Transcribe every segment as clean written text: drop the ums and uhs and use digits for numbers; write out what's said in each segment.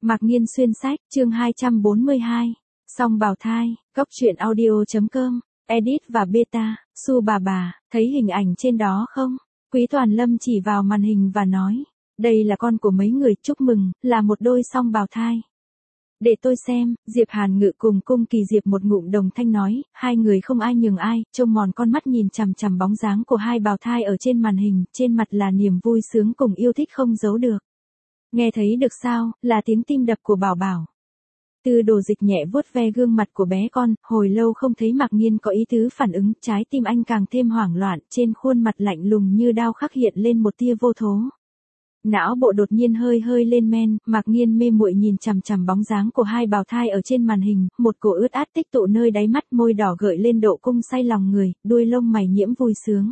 Mạc Nghiên xuyên sách, chương 242. Song bào thai, góc truyện audio.com, edit và beta, Su bà, thấy hình ảnh trên đó không? Quý Toàn Lâm chỉ vào màn hình và nói, đây là con của mấy người, chúc mừng, là một đôi song bào thai. Để tôi xem, Diệp Hàn Ngự cùng Cung Kỳ Diệp một ngụm đồng thanh nói, hai người không ai nhường ai, trông mòn con mắt nhìn chằm chằm bóng dáng của hai bào thai ở trên màn hình, trên mặt là niềm vui sướng cùng yêu thích không giấu được. Nghe thấy được sao, là tiếng tim đập của Bảo Bảo. Từ Đồ Dịch nhẹ vuốt ve gương mặt của bé con, hồi lâu không thấy Mạc Nghiên có ý tứ phản ứng, trái tim anh càng thêm hoảng loạn, trên khuôn mặt lạnh lùng như đao khắc hiện lên một tia vô thố. Não bộ đột nhiên hơi lên men, Mạc Nghiên mê muội nhìn chằm chằm bóng dáng của hai bào thai ở trên màn hình, một cổ ướt át tích tụ nơi đáy mắt, môi đỏ gợi lên độ cung say lòng người, đuôi lông mày nhiễm vui sướng.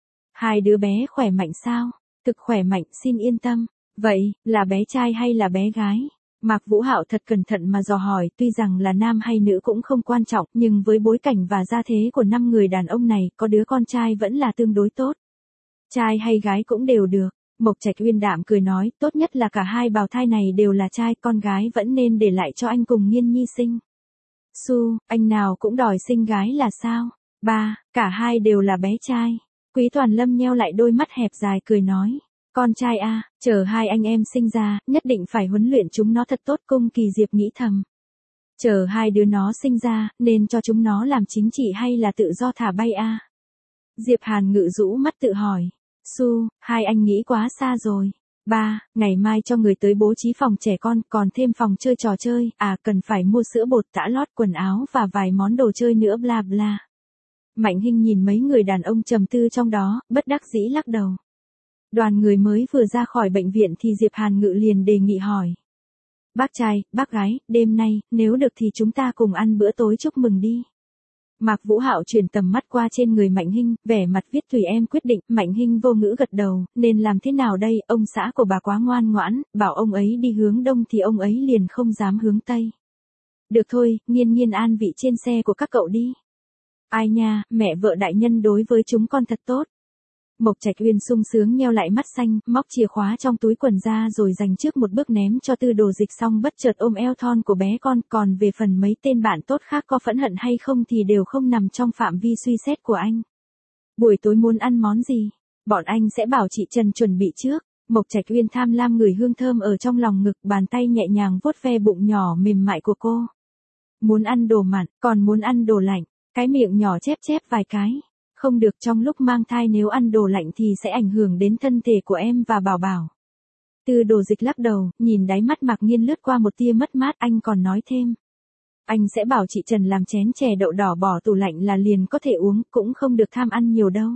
Hai đứa bé khỏe mạnh sao? Thực khỏe mạnh, xin yên tâm. Vậy, là bé trai hay là bé gái? Mạc Vũ Hạo thật cẩn thận mà dò hỏi, tuy rằng là nam hay nữ cũng không quan trọng, nhưng với bối cảnh và gia thế của 5 người đàn ông này, có đứa con trai vẫn là tương đối tốt. Trai hay gái cũng đều được. Mộc Trạch Uyên đạm cười nói, tốt nhất là cả hai bào thai này đều là trai, con gái vẫn nên để lại cho anh cùng Nghiên Nhi sinh. Su, anh nào cũng đòi sinh gái là sao? Ba, cả hai đều là bé trai. Quý Toàn Lâm nheo lại đôi mắt hẹp dài cười nói. Con trai a, chờ hai anh em sinh ra, nhất định phải huấn luyện chúng nó thật tốt, Cung Kỳ Diệp nghĩ thầm. Chờ hai đứa nó sinh ra, nên cho chúng nó làm chính trị hay là tự do thả bay a? Diệp Hàn Ngự rũ mắt tự hỏi. Su, hai anh nghĩ quá xa rồi. Ba, ngày mai cho người tới bố trí phòng trẻ con, còn thêm phòng chơi trò chơi, cần phải mua sữa bột, tã lót, quần áo và vài món đồ chơi nữa bla bla. Mạnh Hinh nhìn mấy người đàn ông trầm tư trong đó, bất đắc dĩ lắc đầu. Đoàn người mới vừa ra khỏi bệnh viện thì Diệp Hàn Ngự liền đề nghị hỏi. Bác trai, bác gái, đêm nay, nếu được thì chúng ta cùng ăn bữa tối chúc mừng đi. Mạc Vũ Hạo chuyển tầm mắt qua trên người Mạnh Hinh, vẻ mặt viết tùy em quyết định, Mạnh Hinh vô ngữ gật đầu, nên làm thế nào đây, ông xã của bà quá ngoan ngoãn, bảo ông ấy đi hướng đông thì ông ấy liền không dám hướng tây. Được thôi, Nghiên an vị trên xe của các cậu đi. Ai nha, mẹ vợ đại nhân đối với chúng con thật tốt. Mộc Trạch Uyên sung sướng nheo lại mắt xanh, móc chìa khóa trong túi quần ra rồi dành trước một bước ném cho Tư Đồ Dịch, xong bất chợt ôm eo thon của bé con, còn về phần mấy tên bạn tốt khác có phẫn hận hay không thì đều không nằm trong phạm vi suy xét của anh. Buổi tối muốn ăn món gì? Bọn anh sẽ bảo chị Trần chuẩn bị trước. Mộc Trạch Uyên tham lam ngửi hương thơm ở trong lòng ngực, bàn tay nhẹ nhàng vuốt ve bụng nhỏ mềm mại của cô. Muốn ăn đồ mặn, còn muốn ăn đồ lạnh, cái miệng nhỏ chép vài cái. Không được, trong lúc mang thai nếu ăn đồ lạnh thì sẽ ảnh hưởng đến thân thể của em và Bảo Bảo. Tư Đồ Dịch lắc đầu, nhìn đáy mắt Mạc Nghiên lướt qua một tia mất mát, anh còn nói thêm. Anh sẽ bảo chị Trần làm chén chè đậu đỏ bỏ tủ lạnh là liền có thể uống, cũng không được tham ăn nhiều đâu.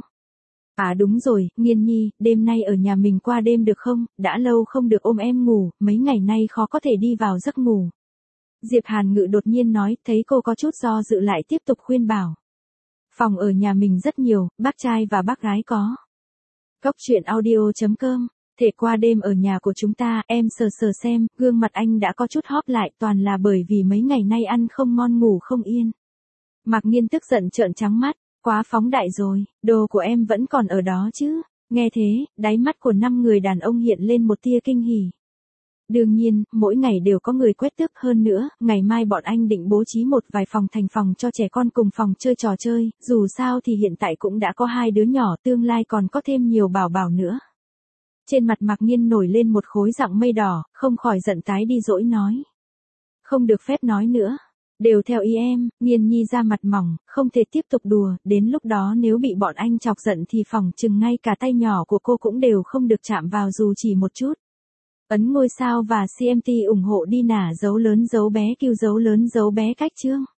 À đúng rồi, Nghiên Nhi, đêm nay ở nhà mình qua đêm được không, đã lâu không được ôm em ngủ, mấy ngày nay khó có thể đi vào giấc ngủ. Diệp Hàn Ngự đột nhiên nói, thấy cô có chút do dự lại tiếp tục khuyên bảo. Phòng ở nhà mình rất nhiều, bác trai và bác gái có. Góc truyện audio.com, thể qua đêm ở nhà của chúng ta, em sờ xem, gương mặt anh đã có chút hóp lại, toàn là bởi vì mấy ngày nay ăn không ngon ngủ không yên. Mạc Nghiên tức giận trợn trắng mắt, quá phóng đại rồi, đồ của em vẫn còn ở đó chứ. Nghe thế, đáy mắt của 5 người đàn ông hiện lên một tia kinh hỉ. Đương nhiên, mỗi ngày đều có người quét tước, hơn nữa, ngày mai bọn anh định bố trí một vài phòng thành phòng cho trẻ con cùng phòng chơi trò chơi, dù sao thì hiện tại cũng đã có 2 đứa nhỏ, tương lai còn có thêm nhiều bảo nữa. Trên mặt Mạc Nghiên nổi lên một khối dạng mây đỏ, không khỏi giận tái đi dỗi nói. Không được phép nói nữa. Đều theo ý em, Nghiên Nhi ra mặt mỏng, không thể tiếp tục đùa, đến lúc đó nếu bị bọn anh chọc giận thì phòng chừng ngay cả tay nhỏ của cô cũng đều không được chạm vào dù chỉ một chút. Ấn ngôi sao và CMT ủng hộ đi nả dấu lớn dấu bé Q dấu lớn dấu bé cách chương.